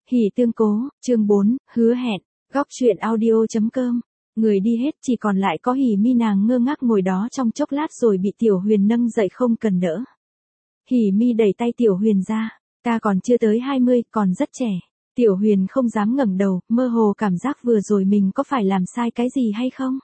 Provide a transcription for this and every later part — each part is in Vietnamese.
Hỉ tương cố, chương 4, hứa hẹn, góc truyện audio.com. Người đi hết chỉ còn lại có Hỉ Mi, nàng ngơ ngác ngồi đó trong chốc lát rồi bị Tiểu Huyền nâng dậy không cần đỡ. Hỉ Mi đẩy tay Tiểu Huyền ra, ta còn chưa tới 20, còn rất trẻ. Tiểu Huyền không dám ngẩng đầu, mơ hồ cảm giác vừa rồi mình có phải làm sai cái gì hay không.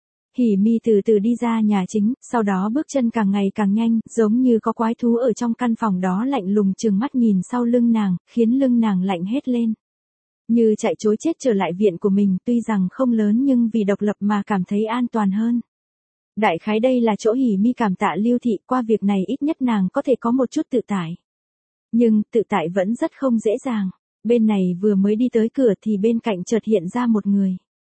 Hỉ Mi từ từ đi ra nhà chính, sau đó bước chân càng ngày càng nhanh, giống như có quái thú ở trong căn phòng đó lạnh lùng trừng mắt nhìn sau lưng nàng, khiến lưng nàng lạnh hết lên. Như chạy trối chết trở lại viện của mình, tuy rằng không lớn nhưng vì độc lập mà cảm thấy an toàn hơn. Đại khái đây là chỗ Hỉ Mi cảm tạ Lưu Thị, qua việc này ít nhất nàng có thể có một chút tự tại. Nhưng, tự tại vẫn rất không dễ dàng. Bên này vừa mới đi tới cửa thì bên cạnh chợt hiện ra một người.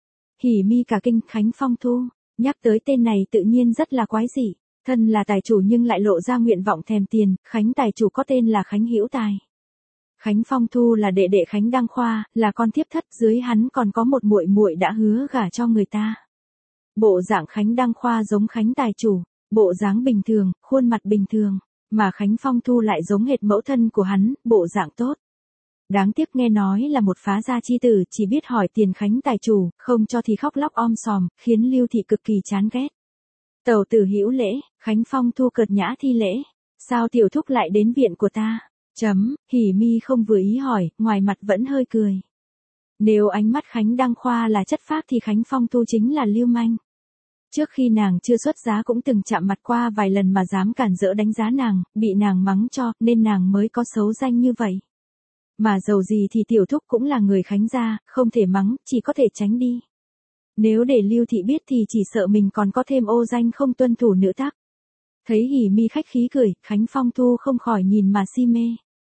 Hỉ Mi cả kinh, Khánh Phong Thu. Nhắc tới tên này tự nhiên rất là quái dị. Thân là tài chủ nhưng lại lộ ra nguyện vọng thèm tiền, Khánh tài chủ có tên là Khánh Hữu Tài. Khánh Phong Thu là đệ đệ Khánh Đăng Khoa, là con thiếp thất, dưới hắn còn có một muội muội đã hứa gả cho người ta. Bộ dạng Khánh Đăng Khoa giống Khánh tài chủ, bộ dáng bình thường, khuôn mặt bình thường, mà Khánh Phong Thu lại giống hệt mẫu thân của hắn, bộ dạng tốt. Đáng tiếc nghe nói là một phá gia chi tử, chỉ biết hỏi tiền Khánh tài chủ, không cho thì khóc lóc om sòm, khiến Lưu Thị cực kỳ chán ghét. Tẩu tử hữu lễ, Khánh Phong Thu cợt nhã thi lễ. Sao tiểu thúc lại đến viện của ta? Hỉ Mi không vừa ý hỏi, ngoài mặt vẫn hơi cười. Nếu ánh mắt Khánh Đăng Khoa là chất phác thì Khánh Phong Thu chính là lưu manh. Trước khi nàng chưa xuất giá cũng từng chạm mặt qua vài lần mà dám cản rỡ đánh giá nàng, bị nàng mắng cho, nên nàng mới có xấu danh như vậy. Mà dầu gì thì tiểu thúc cũng là người Khánh gia, không thể mắng, chỉ có thể tránh đi. Nếu để Lưu Thị biết thì chỉ sợ mình còn có thêm ô danh không tuân thủ nữa tắc. Thấy Hỉ Mi khách khí cười, Khánh Phong Thu không khỏi nhìn mà si mê.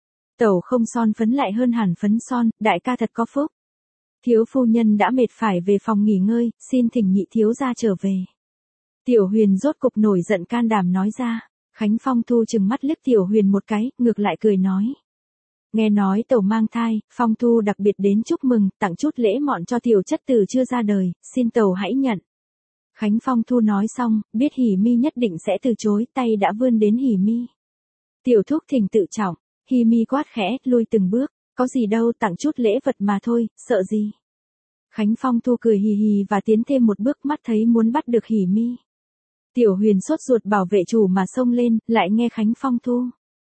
Tẩu không son phấn lại hơn hẳn phấn son, đại ca thật có phúc. Thiếu phu nhân đã mệt phải về phòng nghỉ ngơi, xin thỉnh nhị thiếu gia trở về. Tiểu Huyền rốt cục nổi giận can đảm nói ra. Khánh Phong Thu trừng mắt liếc Tiểu Huyền một cái, ngược lại cười nói. Nghe nói tẩu mang thai, Phong Thu đặc biệt đến chúc mừng, tặng chút lễ mọn cho tiểu chất tử chưa ra đời, xin tẩu hãy nhận. Khánh Phong Thu nói xong, biết Hỉ Mi nhất định sẽ từ chối, tay đã vươn đến Hỉ Mi. Tiểu thúc thỉnh tự trọng. Hỉ Mi quát khẽ, lui từng bước, có gì đâu, tặng chút lễ vật mà thôi, sợ gì. Khánh Phong Thu cười hì hì và tiến thêm một bước, mắt thấy muốn bắt được Hỉ Mi. Tiểu Huyền sốt ruột bảo vệ chủ mà xông lên, lại nghe Khánh Phong Thu.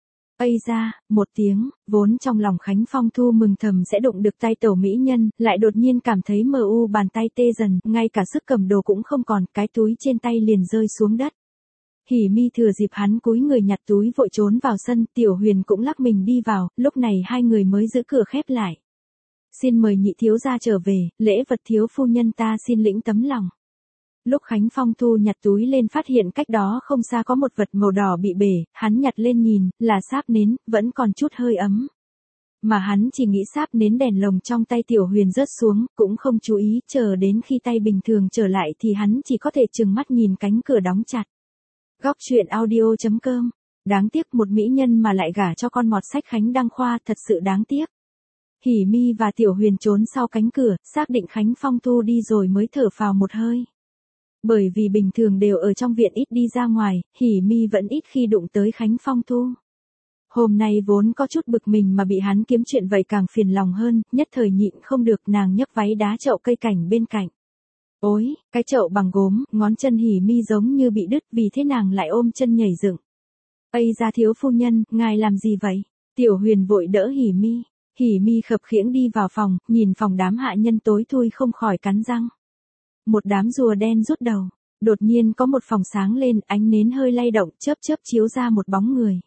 Ây ra, một tiếng, vốn trong lòng Khánh Phong Thu mừng thầm sẽ đụng được tay tẩu mỹ nhân, lại đột nhiên cảm thấy mờ u, bàn tay tê dần, ngay cả sức cầm đồ cũng không còn, cái túi trên tay liền rơi xuống đất. Hỉ Mi thừa dịp hắn cúi người nhặt túi vội trốn vào sân, Tiểu Huyền cũng lắc mình đi vào, lúc này hai người mới giữ cửa khép lại. Xin mời nhị thiếu gia trở về, lễ vật thiếu phu nhân ta xin lĩnh tấm lòng. Lúc Khánh Phong Thu nhặt túi lên phát hiện cách đó không xa có một vật màu đỏ bị bể, hắn nhặt lên nhìn, là sáp nến, vẫn còn chút hơi ấm. Mà hắn chỉ nghĩ sáp nến đèn lồng trong tay Tiểu Huyền rớt xuống, cũng không chú ý, chờ đến khi tay bình thường trở lại thì hắn chỉ có thể trừng mắt nhìn cánh cửa đóng chặt. Góc truyện audio.com. Đáng tiếc một mỹ nhân mà lại gả cho con mọt sách Khánh Đăng Khoa, thật sự đáng tiếc. Hỉ Mi và Tiểu Huyền trốn sau cánh cửa, xác định Khánh Phong Thu đi rồi mới thở phào một hơi. Bởi vì bình thường đều ở trong viện ít đi ra ngoài, Hỉ Mi vẫn ít khi đụng tới Khánh Phong Thu. Hôm nay vốn có chút bực mình mà bị hắn kiếm chuyện vậy càng phiền lòng hơn, nhất thời nhịn không được, nàng nhấc váy đá chậu cây cảnh bên cạnh. Ôi, cái chậu bằng gốm, ngón chân Hỉ Mi giống như bị đứt, vì thế nàng lại ôm chân nhảy dựng. Ây ra thiếu phu nhân, ngài làm gì vậy? Tiểu Huyền vội đỡ Hỉ Mi. Hỉ Mi khập khiễng đi vào phòng, nhìn phòng đám hạ nhân tối thui không khỏi cắn răng. Một đám rùa đen rút đầu. Đột nhiên có một phòng sáng lên, ánh nến hơi lay động, chớp chớp chiếu ra một bóng người.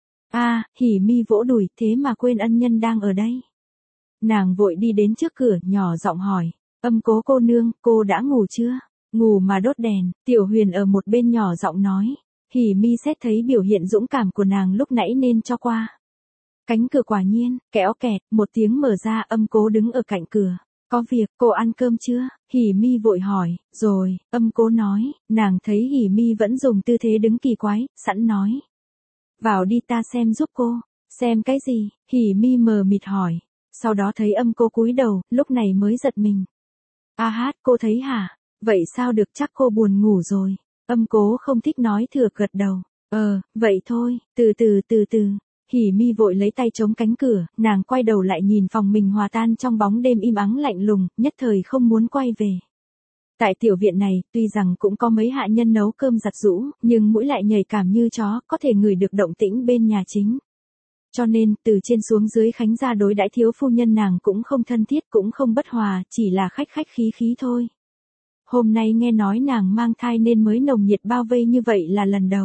Hỉ Mi vỗ đùi, thế mà quên ân nhân đang ở đây. Nàng vội đi đến trước cửa, nhỏ giọng hỏi. Âm Cố cô nương, cô đã ngủ chưa? Ngủ mà đốt đèn. Tiểu Huyền ở một bên nhỏ giọng nói. Hỉ Mi xét thấy biểu hiện dũng cảm của nàng lúc nãy nên cho qua. Cánh cửa quả nhiên, kéo kẹt, một tiếng mở ra, Âm Cố đứng ở cạnh cửa. Có việc, cô ăn cơm chưa? Hỉ Mi vội hỏi. Rồi, Âm Cố nói. Nàng thấy Hỉ Mi vẫn dùng tư thế đứng kỳ quái, sẵn nói. Vào đi, ta xem giúp cô. Xem cái gì? Hỉ Mi mờ mịt hỏi. Sau đó thấy Âm Cố cúi đầu, lúc này mới giật mình. Hát, cô thấy hả? Vậy sao được, chắc cô buồn ngủ rồi. Âm Cố không thích nói thừa, gật đầu. Vậy thôi, từ từ. Hỉ Mi vội lấy tay chống cánh cửa, nàng quay đầu lại nhìn phòng mình hòa tan trong bóng đêm im ắng lạnh lùng, nhất thời không muốn quay về. Tại tiểu viện này, tuy rằng cũng có mấy hạ nhân nấu cơm giặt giũ, nhưng mũi lại nhạy cảm như chó, có thể ngửi được động tĩnh bên nhà chính. Cho nên, từ trên xuống dưới Khánh gia đối đãi thiếu phu nhân nàng cũng không thân thiết cũng không bất hòa, chỉ là khách khách khí khí thôi. Hôm nay nghe nói nàng mang thai nên mới nồng nhiệt bao vây như vậy là lần đầu.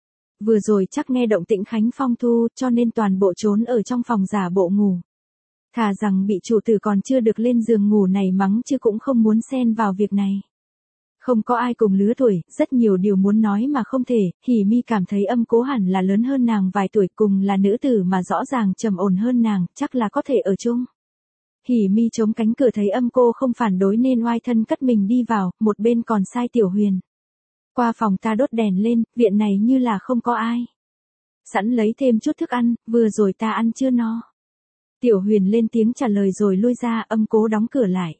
Vừa rồi chắc nghe động tĩnh Khánh Phong thu cho nên toàn bộ trốn ở trong phòng giả bộ ngủ. Thà rằng bị chủ tử còn chưa được lên giường ngủ này mắng chứ cũng không muốn xen vào việc này. Không có ai cùng lứa tuổi, rất nhiều điều muốn nói mà không thể, Hỉ Mi cảm thấy Âm Cố hẳn là lớn hơn nàng vài tuổi, cùng là nữ tử mà rõ ràng trầm ổn hơn nàng, chắc là có thể ở chung. Hỉ Mi chống cánh cửa thấy Âm Cô không phản đối nên oai thân cất mình đi vào, một bên còn sai Tiểu Huyền. Qua phòng ta đốt đèn lên, viện này như là không có ai. Sẵn lấy thêm chút thức ăn, vừa rồi ta ăn chưa no. Tiểu Huyền lên tiếng trả lời rồi lui ra, Âm Cố đóng cửa lại.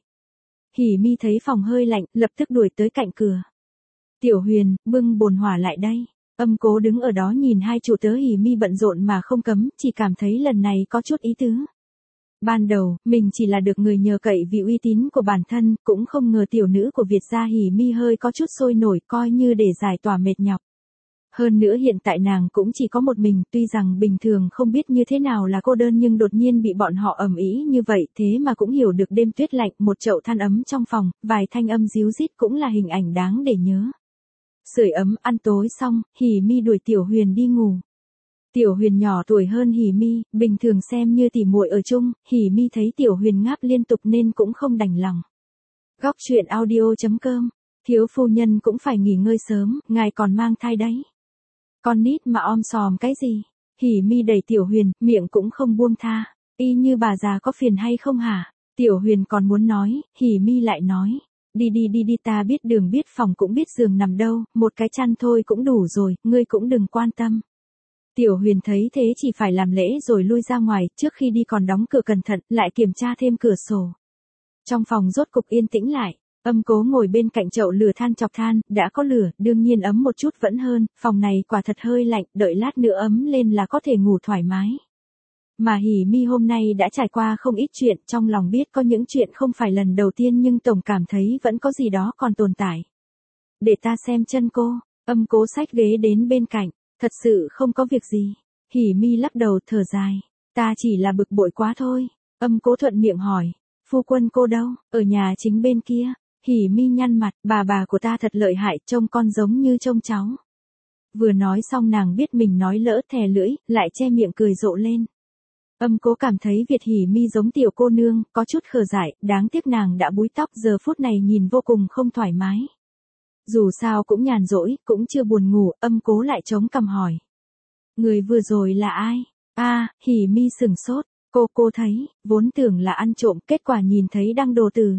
Hỉ Mi thấy phòng hơi lạnh, lập tức đuổi tới cạnh cửa. Tiểu Huyền, bưng bồn hỏa lại đây. Âm Cố đứng ở đó nhìn hai chủ tớ Hỉ Mi bận rộn mà không cấm, chỉ cảm thấy lần này có chút ý tứ. Ban đầu, mình chỉ là được người nhờ cậy vì uy tín của bản thân, cũng không ngờ tiểu nữ của Việt gia Hỉ Mi hơi có chút sôi nổi, coi như để giải tỏa mệt nhọc. Hơn nữa hiện tại nàng cũng chỉ có một mình, tuy rằng bình thường không biết như thế nào là cô đơn nhưng đột nhiên bị bọn họ ầm ĩ như vậy, thế mà cũng hiểu được đêm tuyết lạnh, một chậu than ấm trong phòng, vài thanh âm ríu rít cũng là hình ảnh đáng để nhớ. Sưởi ấm ăn tối xong, Hỉ Mi đuổi Tiểu Huyền đi ngủ. Tiểu Huyền nhỏ tuổi hơn Hỉ Mi, bình thường xem như tỉ muội ở chung, Hỉ Mi thấy Tiểu Huyền ngáp liên tục nên cũng không đành lòng. Góc truyện audio.com, thiếu phu nhân cũng phải nghỉ ngơi sớm, ngài còn mang thai đấy. Con nít mà om sòm cái gì? Hỉ Mi đẩy Tiểu Huyền, miệng cũng không buông tha. Y như bà già có phiền hay không hả? Tiểu Huyền còn muốn nói, Hỉ Mi lại nói. Đi ta biết đường biết phòng cũng biết giường nằm đâu, một cái chăn thôi cũng đủ rồi, ngươi cũng đừng quan tâm. Tiểu Huyền thấy thế chỉ phải làm lễ rồi lui ra ngoài, trước khi đi còn đóng cửa cẩn thận, lại kiểm tra thêm cửa sổ. Trong phòng rốt cục yên tĩnh lại. Âm Cố ngồi bên cạnh chậu lửa than chọc than, đã có lửa, đương nhiên ấm một chút vẫn hơn, phòng này quả thật hơi lạnh, đợi lát nữa ấm lên là có thể ngủ thoải mái. Mà Hỉ Mi hôm nay đã trải qua không ít chuyện, trong lòng biết có những chuyện không phải lần đầu tiên nhưng tổng cảm thấy vẫn có gì đó còn tồn tại. Để ta xem chân cô, Âm Cố xách ghế đến bên cạnh, thật sự không có việc gì. Hỉ Mi lắc đầu thở dài, ta chỉ là bực bội quá thôi. Âm Cố thuận miệng hỏi, phu quân cô đâu, ở nhà chính bên kia. Hỉ Mi nhăn mặt, bà của ta thật lợi hại, trông con giống như trông cháu. Vừa nói xong nàng biết mình nói lỡ thè lưỡi, lại che miệng cười rộ lên. Âm Cố cảm thấy Việt Hỉ Mi giống tiểu cô nương, có chút khờ dại, đáng tiếc nàng đã búi tóc giờ phút này nhìn vô cùng không thoải mái. Dù sao cũng nhàn rỗi, cũng chưa buồn ngủ, Âm Cố lại chống cằm hỏi. Người vừa rồi là ai? Hỉ Mi sửng sốt, cô thấy, vốn tưởng là ăn trộm, kết quả nhìn thấy đăng đồ từ.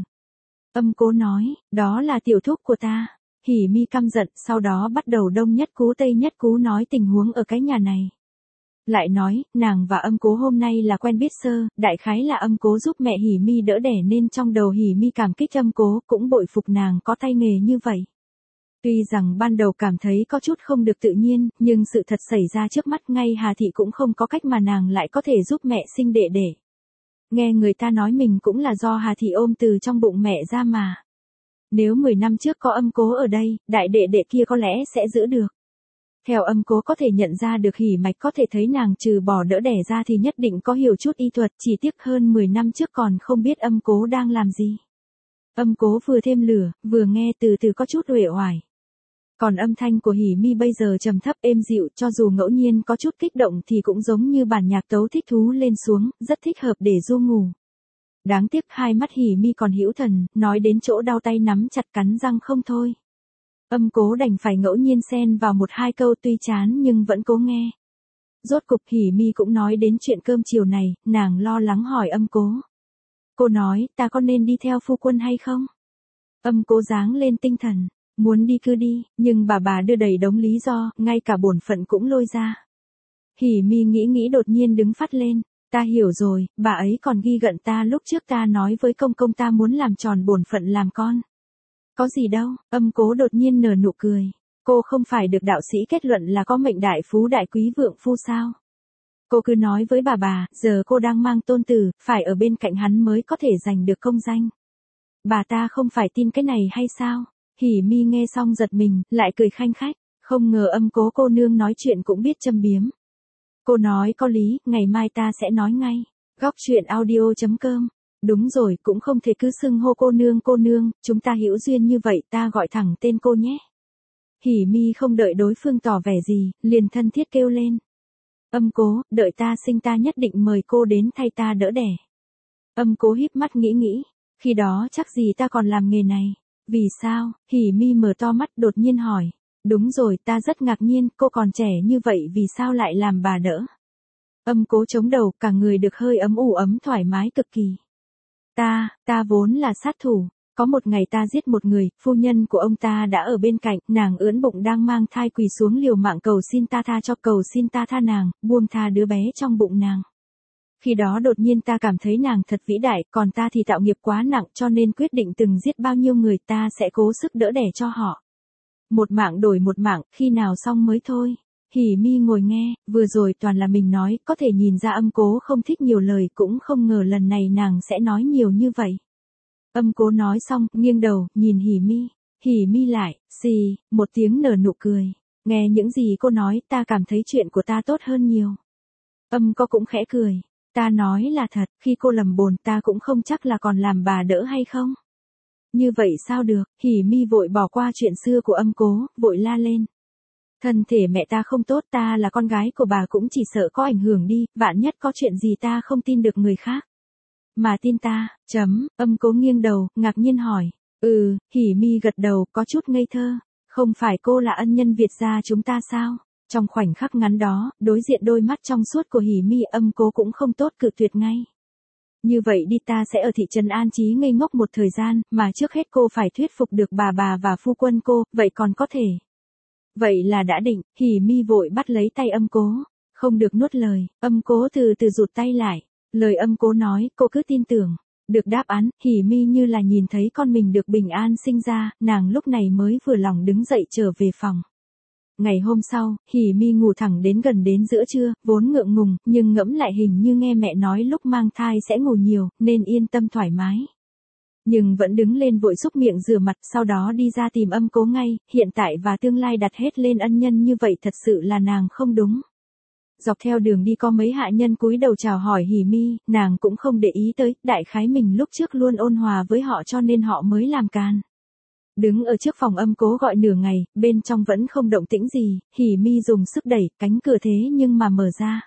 Âm Cố nói, đó là tiểu thúc của ta. Hỉ Mi căm giận, sau đó bắt đầu đông nhất cú tây nhất cú nói tình huống ở cái nhà này. Lại nói, nàng và Âm Cố hôm nay là quen biết sơ, đại khái là Âm Cố giúp mẹ Hỉ Mi đỡ đẻ nên trong đầu Hỉ Mi cảm kích Âm Cố, cũng bội phục nàng có tay nghề như vậy. Tuy rằng ban đầu cảm thấy có chút không được tự nhiên, nhưng sự thật xảy ra trước mắt ngay Hà Thị cũng không có cách mà nàng lại có thể giúp mẹ sinh đệ đẻ. Nghe người ta nói mình cũng là do Hà Thị ôm từ trong bụng mẹ ra mà. Nếu 10 năm trước có Âm Cố ở đây, đại đệ đệ kia có lẽ sẽ giữ được. Theo Âm Cố có thể nhận ra được Hỉ Mạch có thể thấy nàng trừ bỏ đỡ đẻ ra thì nhất định có hiểu chút y thuật, chỉ tiếc hơn 10 năm trước còn không biết Âm Cố đang làm gì. Âm Cố vừa thêm lửa, vừa nghe từ từ có chút uể oải. Còn âm thanh của Hỉ Mi bây giờ trầm thấp êm dịu, cho dù ngẫu nhiên có chút kích động thì cũng giống như bản nhạc tấu thích thú lên xuống, rất thích hợp để du ngủ. Đáng tiếc hai mắt Hỉ Mi còn hữu thần, nói đến chỗ đau tay nắm chặt cắn răng không thôi. Âm Cố đành phải ngẫu nhiên xen vào một hai câu tuy chán nhưng vẫn cố nghe. Rốt cục Hỉ Mi cũng nói đến chuyện cơm chiều này, nàng lo lắng hỏi Âm Cố. Cô nói, ta có nên đi theo phu quân hay không? Âm Cố giáng lên tinh thần, muốn đi cứ đi, nhưng bà đưa đầy đống lý do, ngay cả bổn phận cũng lôi ra. Hỉ Mi nghĩ đột nhiên đứng phát lên, ta hiểu rồi, bà ấy còn ghi gận ta lúc trước ta nói với công ta muốn làm tròn bổn phận làm con. Có gì đâu, Âm Cố đột nhiên nở nụ cười. Cô không phải được đạo sĩ kết luận là có mệnh đại phú đại quý vượng phu sao? Cô cứ nói với bà, giờ cô đang mang tôn tử, phải ở bên cạnh hắn mới có thể giành được công danh. Bà ta không phải tin cái này hay sao? Hỉ Mi nghe xong giật mình, lại cười khanh khách, không ngờ Âm Cố cô nương nói chuyện cũng biết châm biếm. Cô nói có lý, ngày mai ta sẽ nói ngay. Góc truyện audio.com. Đúng rồi, cũng không thể cứ xưng hô cô nương, chúng ta hữu duyên như vậy, ta gọi thẳng tên cô nhé. Hỉ Mi không đợi đối phương tỏ vẻ gì, liền thân thiết kêu lên. Âm Cố, đợi ta sinh ta nhất định mời cô đến thay ta đỡ đẻ. Âm Cố híp mắt nghĩ, khi đó chắc gì ta còn làm nghề này. Vì sao? Hỉ Mi mở to mắt đột nhiên hỏi. Đúng rồi, ta rất ngạc nhiên, cô còn trẻ như vậy vì sao lại làm bà đỡ? Âm Cố chống đầu, cả người được hơi ấm thoải mái cực kỳ. Ta vốn là sát thủ. Có một ngày ta giết một người, phu nhân của ông ta đã ở bên cạnh, nàng ưỡn bụng đang mang thai quỳ xuống liều mạng cầu xin ta tha nàng, buông tha đứa bé trong bụng nàng. Khi đó đột nhiên ta cảm thấy nàng thật vĩ đại, còn ta thì tạo nghiệp quá nặng cho nên quyết định từng giết bao nhiêu người ta sẽ cố sức đỡ đẻ cho họ. Một mạng đổi một mạng, khi nào xong mới thôi. Hỉ Mi ngồi nghe, vừa rồi toàn là mình nói, có thể nhìn ra Âm Cố không thích nhiều lời, cũng không ngờ lần này nàng sẽ nói nhiều như vậy. Âm Cố nói xong, nghiêng đầu, nhìn Hỉ Mi. Hỉ Mi lại, xì, một tiếng nở nụ cười. Nghe những gì cô nói, ta cảm thấy chuyện của ta tốt hơn nhiều. Âm Cố cũng khẽ cười. Ta nói là thật, khi cô lầm bồn ta cũng không chắc là còn làm bà đỡ hay không. Như vậy sao được, Hỉ Mi vội bỏ qua chuyện xưa của Âm Cố, vội la lên. Thân thể mẹ ta không tốt, ta là con gái của bà cũng chỉ sợ có ảnh hưởng đi, vạn nhất có chuyện gì ta không tin được người khác. Mà tin ta, Âm Cố nghiêng đầu, ngạc nhiên hỏi. Hỉ Mi gật đầu, có chút ngây thơ. Không phải cô là ân nhân Việt gia chúng ta sao? Trong khoảnh khắc ngắn đó, đối diện đôi mắt trong suốt của Hỉ Mi, Âm Cố cũng không tốt cự tuyệt ngay. Như vậy đi, ta sẽ ở thị trấn An Chí ngây ngốc một thời gian, mà trước hết cô phải thuyết phục được bà và phu quân cô, vậy còn có thể. Vậy là đã định, Hỉ Mi vội bắt lấy tay Âm Cố. Không được nuốt lời, Âm Cố từ từ rụt tay lại. Lời Âm Cố nói, cô cứ tin tưởng. Được đáp án, Hỉ Mi như là nhìn thấy con mình được bình an sinh ra, nàng lúc này mới vừa lòng đứng dậy trở về phòng. Ngày hôm sau, Hỉ Mi ngủ thẳng đến giữa trưa, vốn ngượng ngùng, nhưng ngẫm lại hình như nghe mẹ nói lúc mang thai sẽ ngủ nhiều, nên yên tâm thoải mái. Nhưng vẫn đứng lên vội xúc miệng rửa mặt, sau đó đi ra tìm Âm Cố ngay, hiện tại và tương lai đặt hết lên ân nhân như vậy thật sự là nàng không đúng. Dọc theo đường đi có mấy hạ nhân cúi đầu chào hỏi Hỉ Mi, nàng cũng không để ý tới, đại khái mình lúc trước luôn ôn hòa với họ cho nên họ mới làm càn. Đứng ở trước phòng Âm Cố gọi nửa ngày, bên trong vẫn không động tĩnh gì, Hỉ Mi dùng sức đẩy, cánh cửa thế nhưng mà mở ra.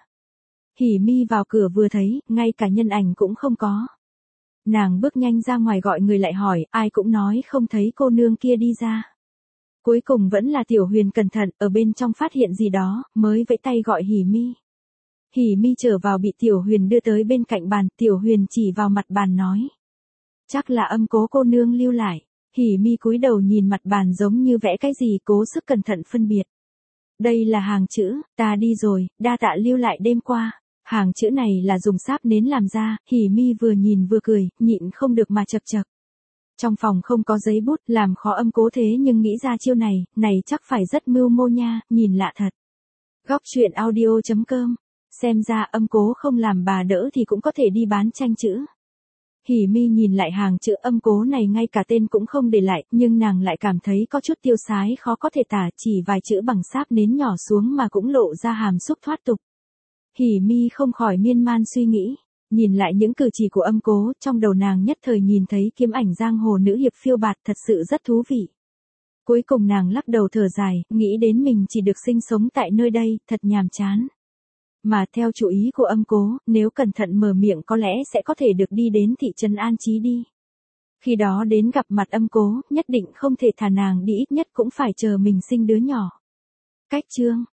Hỉ Mi vào cửa vừa thấy, ngay cả nhân ảnh cũng không có. Nàng bước nhanh ra ngoài gọi người lại hỏi, ai cũng nói không thấy cô nương kia đi ra. Cuối cùng vẫn là Tiểu Huyền cẩn thận, ở bên trong phát hiện gì đó, mới vẫy tay gọi Hỉ Mi. Hỉ Mi trở vào bị Tiểu Huyền đưa tới bên cạnh bàn, Tiểu Huyền chỉ vào mặt bàn nói. Chắc là Âm Cố cô nương lưu lại. Hỉ Mi cúi đầu nhìn mặt bàn giống như vẽ cái gì, cố sức cẩn thận phân biệt. Đây là hàng chữ, ta đi rồi, đa tạ lưu lại đêm qua. Hàng chữ này là dùng sáp nến làm ra, Hỉ Mi vừa nhìn vừa cười, nhịn không được mà chập chập. Trong phòng không có giấy bút, làm khó Âm Cố thế nhưng nghĩ ra chiêu này chắc phải rất mưu mô nha, nhìn lạ thật. Góc truyện audio.com. Xem ra Âm Cố không làm bà đỡ thì cũng có thể đi bán tranh chữ. Hỉ Mi nhìn lại hàng chữ Âm Cố này ngay cả tên cũng không để lại, nhưng nàng lại cảm thấy có chút tiêu sái khó có thể tả, chỉ vài chữ bằng sáp nến nhỏ xuống mà cũng lộ ra hàm xúc thoát tục. Hỉ Mi không khỏi miên man suy nghĩ, nhìn lại những cử chỉ của Âm Cố, trong đầu nàng nhất thời nhìn thấy kiếm ảnh giang hồ nữ hiệp phiêu bạt thật sự rất thú vị. Cuối cùng nàng lắc đầu thở dài, nghĩ đến mình chỉ được sinh sống tại nơi đây, thật nhàm chán. Mà theo chủ ý của Âm Cố, nếu cẩn thận mở miệng có lẽ sẽ có thể được đi đến thị trấn An Chí đi. Khi đó đến gặp mặt Âm Cố, nhất định không thể thả nàng đi, ít nhất cũng phải chờ mình sinh đứa nhỏ. Cách chương